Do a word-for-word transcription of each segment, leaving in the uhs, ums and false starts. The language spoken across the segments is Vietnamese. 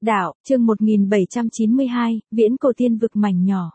Đạo, chương một nghìn bảy trăm chín mươi hai, Viễn Cổ Tiên Vực mảnh nhỏ.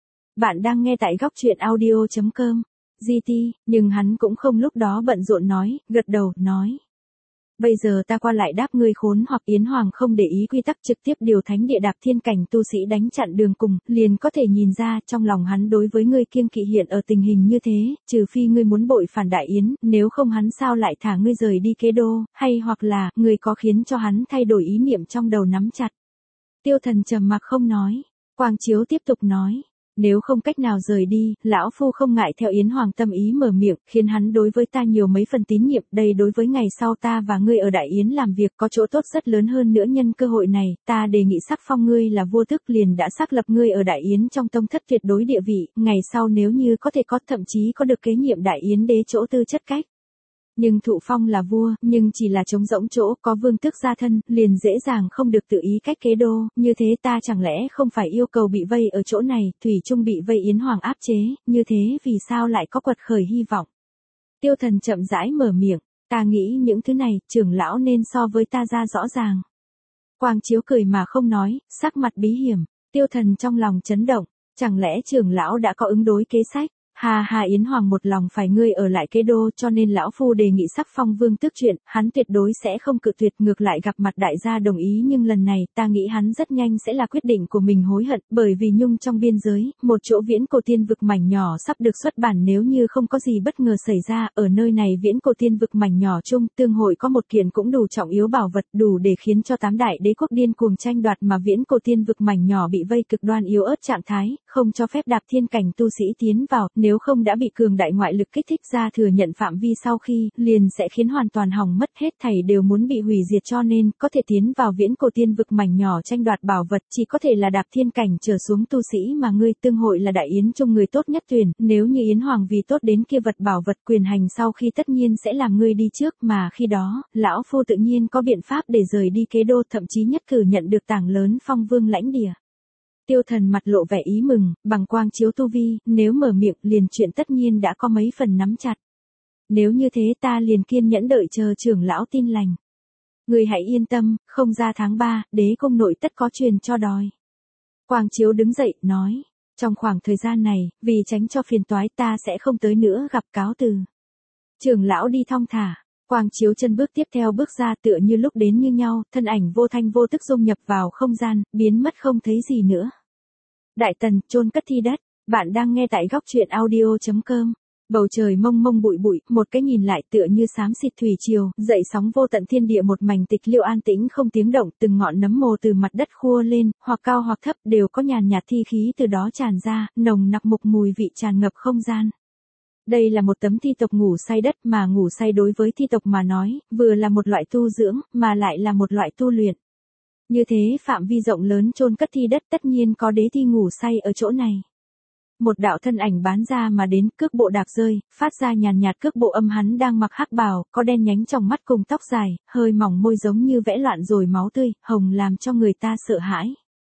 Bạn đang nghe tại góc truyện audio chấm com. giê tê, nhưng hắn cũng không lúc đó bận rộn nói, gật đầu, nói. Bây giờ ta qua lại đáp ngươi khốn hoặc Yến Hoàng không để ý quy tắc trực tiếp điều thánh địa đạp thiên cảnh tu sĩ đánh chặn đường cùng, liền có thể nhìn ra trong lòng hắn đối với ngươi kiêng kỵ hiện ở tình hình như thế, trừ phi ngươi muốn bội phản Đại Yến, nếu không hắn sao lại thả ngươi rời đi Kế Đô, hay hoặc là, ngươi có khiến cho hắn thay đổi ý niệm trong đầu nắm chặt. Tiêu Thần trầm mặc không nói, Quang Chiếu tiếp tục nói. Nếu không cách nào rời đi, lão phu không ngại theo Yến Hoàng tâm ý mở miệng, khiến hắn đối với ta nhiều mấy phần tín nhiệm, đây đối với ngày sau ta và ngươi ở Đại Yến làm việc có chỗ tốt rất lớn hơn nữa. Nhân cơ hội này, ta đề nghị sắc phong ngươi là vua tức, liền đã xác lập ngươi ở Đại Yến trong tông thất tuyệt đối địa vị, ngày sau nếu như có thể có, thậm chí có được kế nhiệm Đại Yến đế chỗ tư chất cách. Nhưng thụ phong là vua, nhưng chỉ là trống rỗng chỗ, có vương tước gia thân, liền dễ dàng không được tự ý cách Kế Đô, như thế ta chẳng lẽ không phải yêu cầu bị vây ở chỗ này, thủy chung bị vây Yến Hoàng áp chế, như thế vì sao lại có quật khởi hy vọng. Tiêu Thần chậm rãi mở miệng, ta nghĩ những thứ này, trưởng lão nên so với ta ra rõ ràng. Quang Chiếu cười mà không nói, sắc mặt bí hiểm, Tiêu Thần trong lòng chấn động, chẳng lẽ trưởng lão đã có ứng đối kế sách. Hà hà Yến Hoàng một lòng phải ngươi ở lại Kế Đô, cho nên lão phu đề nghị sắc phong vương tước chuyện, hắn tuyệt đối sẽ không cự tuyệt, ngược lại gặp mặt đại gia đồng ý, nhưng lần này, ta nghĩ hắn rất nhanh sẽ là quyết định của mình hối hận, bởi vì nhung trong biên giới, một chỗ Viễn Cổ Tiên Vực mảnh nhỏ sắp được xuất bản, nếu như không có gì bất ngờ xảy ra, ở nơi này Viễn Cổ Tiên Vực mảnh nhỏ chung, tương hội có một kiện cũng đủ trọng yếu bảo vật, đủ để khiến cho tám đại đế quốc điên cuồng tranh đoạt, mà Viễn Cổ Tiên Vực mảnh nhỏ bị vây cực đoan yếu ớt trạng thái, không cho phép đạp thiên cảnh tu sĩ tiến vào, nếu không đã bị cường đại ngoại lực kích thích ra thừa nhận phạm vi sau khi, liền sẽ khiến hoàn toàn hỏng mất, hết thảy đều muốn bị hủy diệt, cho nên, có thể tiến vào Viễn Cổ Tiên Vực mảnh nhỏ tranh đoạt bảo vật, chỉ có thể là đạp thiên cảnh trở xuống tu sĩ, mà ngươi tương hội là Đại Yến chung người tốt nhất tuyển, nếu như Yến Hoàng vì tốt đến kia vật bảo vật quyền hành sau khi tất nhiên sẽ làm ngươi đi trước, mà khi đó, lão phu tự nhiên có biện pháp để rời đi Kế Đô, thậm chí nhất cử nhận được tảng lớn phong vương lãnh địa. Tiêu Thần mặt lộ vẻ ý mừng, bằng Quang Chiếu tu vi, nếu mở miệng liền chuyện tất nhiên đã có mấy phần nắm chặt. Nếu như thế ta liền kiên nhẫn đợi chờ trưởng lão tin lành. Người hãy yên tâm, không ra tháng ba, đế cung nội tất có truyền cho đòi. Quang Chiếu đứng dậy, nói, trong khoảng thời gian này, vì tránh cho phiền toái ta sẽ không tới nữa, gặp cáo từ. Trưởng lão đi thong thả. Quang Chiếu chân bước tiếp theo bước ra, tựa như lúc đến như nhau, thân ảnh vô thanh vô tức dung nhập vào không gian, biến mất không thấy gì nữa. Đại Tần, chôn cất thi đất, bạn đang nghe tại góc truyện audio chấm com. Bầu trời mông mông bụi bụi, một cái nhìn lại tựa như xám xịt thủy triều, dậy sóng vô tận thiên địa, một mảnh tịch liêu an tĩnh không tiếng động, từng ngọn nấm mồ từ mặt đất khua lên, hoặc cao hoặc thấp đều có nhàn nhạt thi khí từ đó tràn ra, nồng nặc mục mùi vị tràn ngập không gian. Đây là một tấm thi tộc ngủ say đất, mà ngủ say đối với thi tộc mà nói, vừa là một loại tu dưỡng, mà lại là một loại tu luyện. Như thế phạm vi rộng lớn chôn cất thi đất, tất nhiên có đế thi ngủ say ở chỗ này. Một đạo thân ảnh bán ra mà đến, cước bộ đạp rơi, phát ra nhàn nhạt cước bộ âm, hắn đang mặc hắc bào, có đen nhánh trong mắt cùng tóc dài, hơi mỏng môi giống như vẽ loạn rồi máu tươi, hồng làm cho người ta sợ hãi.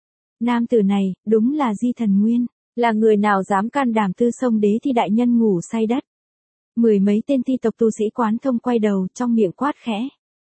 Nam tử này, đúng là Di Thần Nguyên. Là người nào dám can đảm tư xông đế thi đại nhân ngủ say đất? Mười mấy tên thi tộc tu sĩ quán thông quay đầu, trong miệng quát khẽ.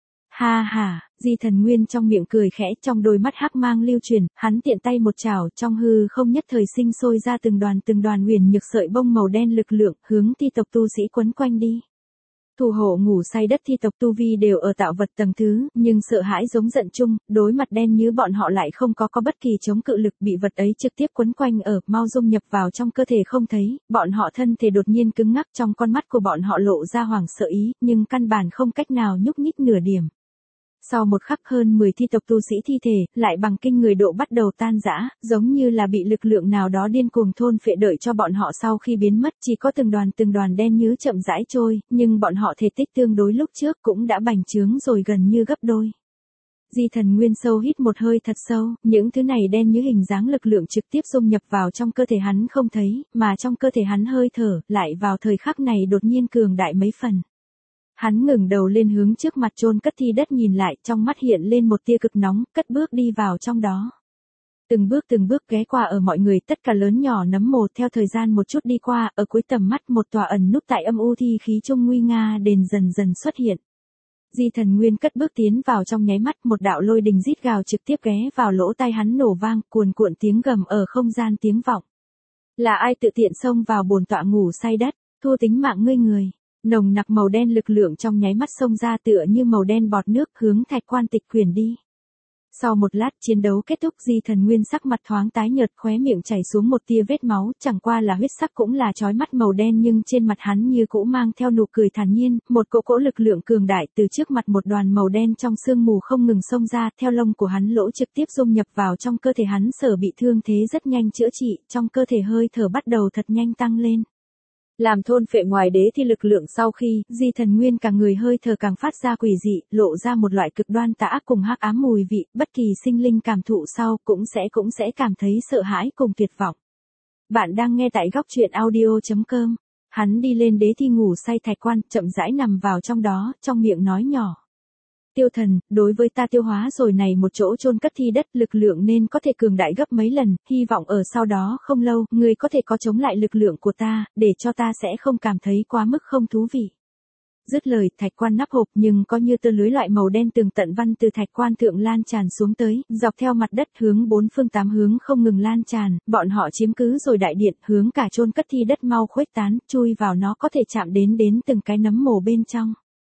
Ha ha, Di Thần Nguyên trong miệng cười khẽ, trong đôi mắt hắc mang lưu truyền, hắn tiện tay một chảo, trong hư không nhất thời sinh sôi ra từng đoàn từng đoàn huyền nhược sợi bông màu đen lực lượng, hướng thi tộc tu sĩ quấn quanh đi. Thủ hộ ngủ say đất thi tộc tu vi đều ở tạo vật tầng thứ, nhưng sợ hãi giống giận chung, đối mặt đen như bọn họ lại không có có bất kỳ chống cự lực, bị vật ấy trực tiếp quấn quanh ở, mau dung nhập vào trong cơ thể không thấy, bọn họ thân thể đột nhiên cứng ngắc, trong con mắt của bọn họ lộ ra hoảng sợ ý, nhưng căn bản không cách nào nhúc nhích nửa điểm. Sau một khắc hơn mười thi tộc tu sĩ thi thể, lại bằng kinh người độ bắt đầu tan rã, giống như là bị lực lượng nào đó điên cuồng thôn phệ, đợi cho bọn họ sau khi biến mất, chỉ có từng đoàn từng đoàn đen nhứ chậm rãi trôi, nhưng bọn họ thể tích tương đối lúc trước cũng đã bành trướng rồi gần như gấp đôi. Di Thần Nguyên sâu hít một hơi thật sâu, những thứ này đen như hình dáng lực lượng trực tiếp dung nhập vào trong cơ thể hắn không thấy, mà trong cơ thể hắn hơi thở, lại vào thời khắc này đột nhiên cường đại mấy phần. Hắn ngừng đầu lên hướng trước mặt chôn cất thi đất nhìn lại, trong mắt hiện lên một tia cực nóng, cất bước đi vào trong đó. Từng bước từng bước ghé qua ở mọi người, tất cả lớn nhỏ nấm mồ, theo thời gian một chút đi qua, ở cuối tầm mắt một tòa ẩn núp tại âm u thi khí trung nguy nga đền dần dần xuất hiện. Di Thần Nguyên cất bước tiến vào trong nháy mắt, một đạo lôi đình rít gào trực tiếp ghé vào lỗ tai hắn nổ vang, cuồn cuộn tiếng gầm ở không gian tiếng vọng. Là ai tự tiện xông vào bổn tọa ngủ say đất, thua tính mạng ngươi người. Nồng nặc màu đen lực lượng trong nháy mắt xông ra tựa như màu đen bọt nước hướng Thạch Quan Tịch quyển đi. Sau một lát chiến đấu kết thúc, Di Thần Nguyên sắc mặt thoáng tái nhợt, khóe miệng chảy xuống một tia vết máu, chẳng qua là huyết sắc cũng là chói mắt màu đen, nhưng trên mặt hắn như cũ mang theo nụ cười thản nhiên, một cỗ cỗ lực lượng cường đại từ trước mặt một đoàn màu đen trong sương mù không ngừng xông ra, theo lông của hắn lỗ trực tiếp dung nhập vào trong cơ thể hắn, sở bị thương thế rất nhanh chữa trị, trong cơ thể hơi thở bắt đầu thật nhanh tăng lên. Làm thôn phệ ngoài đế thi lực lượng sau khi, Di Thần Nguyên cả người hơi thở càng phát ra quỷ dị, lộ ra một loại cực đoan tà ác cùng hắc ám mùi vị, bất kỳ sinh linh cảm thụ sau cũng sẽ cũng sẽ cảm thấy sợ hãi cùng tuyệt vọng. Bạn đang nghe tại góc truyện audio chấm com. Hắn đi lên đế thi ngủ say Thạch Quan, chậm rãi nằm vào trong đó, trong miệng nói nhỏ. Tiêu Thần, đối với ta tiêu hóa rồi này một chỗ chôn cất thi đất, lực lượng nên có thể cường đại gấp mấy lần, hy vọng ở sau đó không lâu, ngươi có thể có chống lại lực lượng của ta, để cho ta sẽ không cảm thấy quá mức không thú vị. Dứt lời, Thạch Quan nắp hộp nhưng có như tơ lưới loại màu đen tường tận văn từ Thạch Quan thượng lan tràn xuống tới, dọc theo mặt đất hướng bốn phương tám hướng không ngừng lan tràn, bọn họ chiếm cứ rồi đại điện, hướng cả chôn cất thi đất mau khuếch tán, chui vào nó có thể chạm đến đến từng cái nấm mồ bên trong.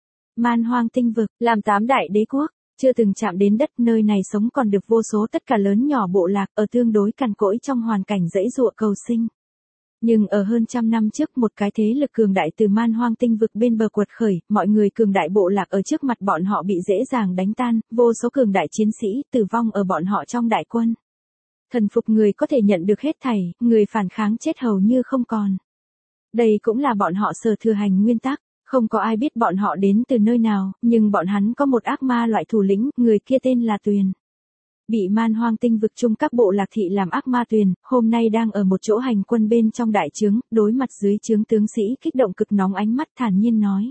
Man Hoang tinh vực, làm tám đại đế quốc, chưa từng chạm đến đất, nơi này sống còn được vô số tất cả lớn nhỏ bộ lạc, ở tương đối cằn cỗi trong hoàn cảnh dãy dụa cầu sinh. Nhưng ở hơn trăm năm trước, một cái thế lực cường đại từ Man Hoang tinh vực bên bờ quật khởi, mọi người cường đại bộ lạc ở trước mặt bọn họ bị dễ dàng đánh tan, vô số cường đại chiến sĩ tử vong ở bọn họ trong đại quân. Thần phục người có thể nhận được hết thảy, người phản kháng chết hầu như không còn. Đây cũng là bọn họ sở thừa hành nguyên tắc. Không có ai biết bọn họ đến từ nơi nào, nhưng bọn hắn có một ác ma loại thủ lĩnh, người kia tên là Tuyền. Bị Man Hoang tinh vực chung các bộ lạc thị làm ác ma Tuyền, hôm nay đang ở một chỗ hành quân bên trong đại trướng, đối mặt dưới trướng tướng sĩ kích động cực nóng, ánh mắt thản nhiên nói.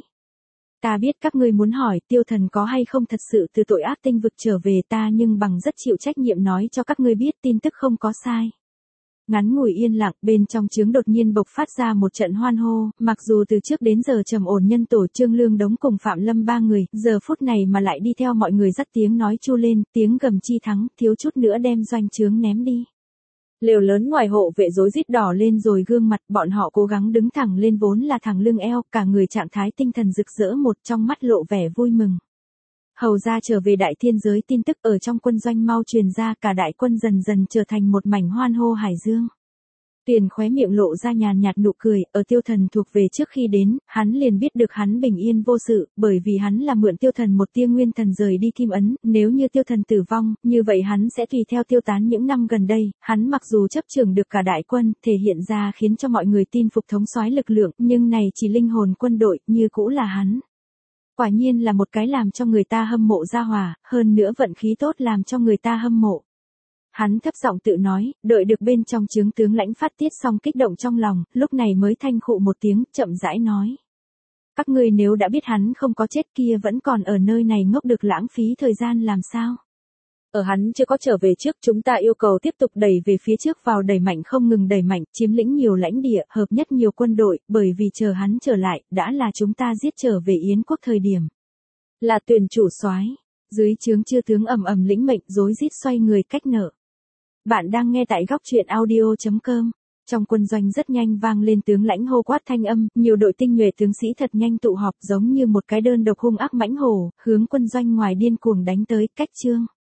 Ta biết các ngươi muốn hỏi Tiêu Thần có hay không thật sự từ tội ác tinh vực trở về, ta nhưng bằng rất chịu trách nhiệm nói cho các ngươi biết tin tức không có sai. Ngắn ngủi yên lặng, bên trong trướng đột nhiên bộc phát ra một trận hoan hô, mặc dù từ trước đến giờ trầm ổn nhân tổ Trương Lương Đống cùng Phạm Lâm ba người, giờ phút này mà lại đi theo mọi người dắt tiếng nói chu lên, tiếng gầm chi thắng, thiếu chút nữa đem doanh trướng ném đi. Lều lớn ngoài hộ vệ rối rít đỏ lên rồi gương mặt, bọn họ cố gắng đứng thẳng lên vốn là thẳng lưng eo, cả người trạng thái tinh thần rực rỡ, một trong mắt lộ vẻ vui mừng. Hầu ra trở về đại thiên giới, tin tức ở trong quân doanh mau truyền ra, cả đại quân dần dần trở thành một mảnh hoan hô hải dương. Tuyền khóe miệng lộ ra nhàn nhạt nụ cười, ở Tiêu Thần thuộc về trước khi đến, hắn liền biết được hắn bình yên vô sự, bởi vì hắn là mượn Tiêu Thần một tia nguyên thần rời đi Kim Ấn, nếu như Tiêu Thần tử vong, như vậy hắn sẽ tùy theo tiêu tán những năm gần đây, hắn mặc dù chấp trưởng được cả đại quân, thể hiện ra khiến cho mọi người tin phục thống soái lực lượng, nhưng này chỉ linh hồn quân đội, như cũ là hắn. Quả nhiên là một cái làm cho người ta hâm mộ gia hỏa, hơn nữa vận khí tốt làm cho người ta hâm mộ. Hắn thấp giọng tự nói, đợi được bên trong trướng tướng lãnh phát tiết xong kích động trong lòng, lúc này mới thanh khụ một tiếng, chậm rãi nói. Các ngươi nếu đã biết hắn không có chết kia vẫn còn ở nơi này ngốc được lãng phí thời gian làm sao? Ở hắn chưa có trở về trước, chúng ta yêu cầu tiếp tục đẩy về phía trước vào, đẩy mạnh không ngừng đẩy mạnh, chiếm lĩnh nhiều lãnh địa, hợp nhất nhiều quân đội, bởi vì chờ hắn trở lại, đã là chúng ta giết trở về Yến quốc thời điểm. Là Tuyền chủ soái, dưới trướng chư tướng ầm ầm lĩnh mệnh, rối rít xoay người cách nợ. Bạn đang nghe tại góc truyện audio chấm com. Trong quân doanh rất nhanh vang lên tướng lãnh hô quát thanh âm, nhiều đội tinh nhuệ tướng sĩ thật nhanh tụ họp giống như một cái đơn độc hung ác mãnh hổ, hướng quân doanh ngoài điên cuồng đánh tới, cách chương.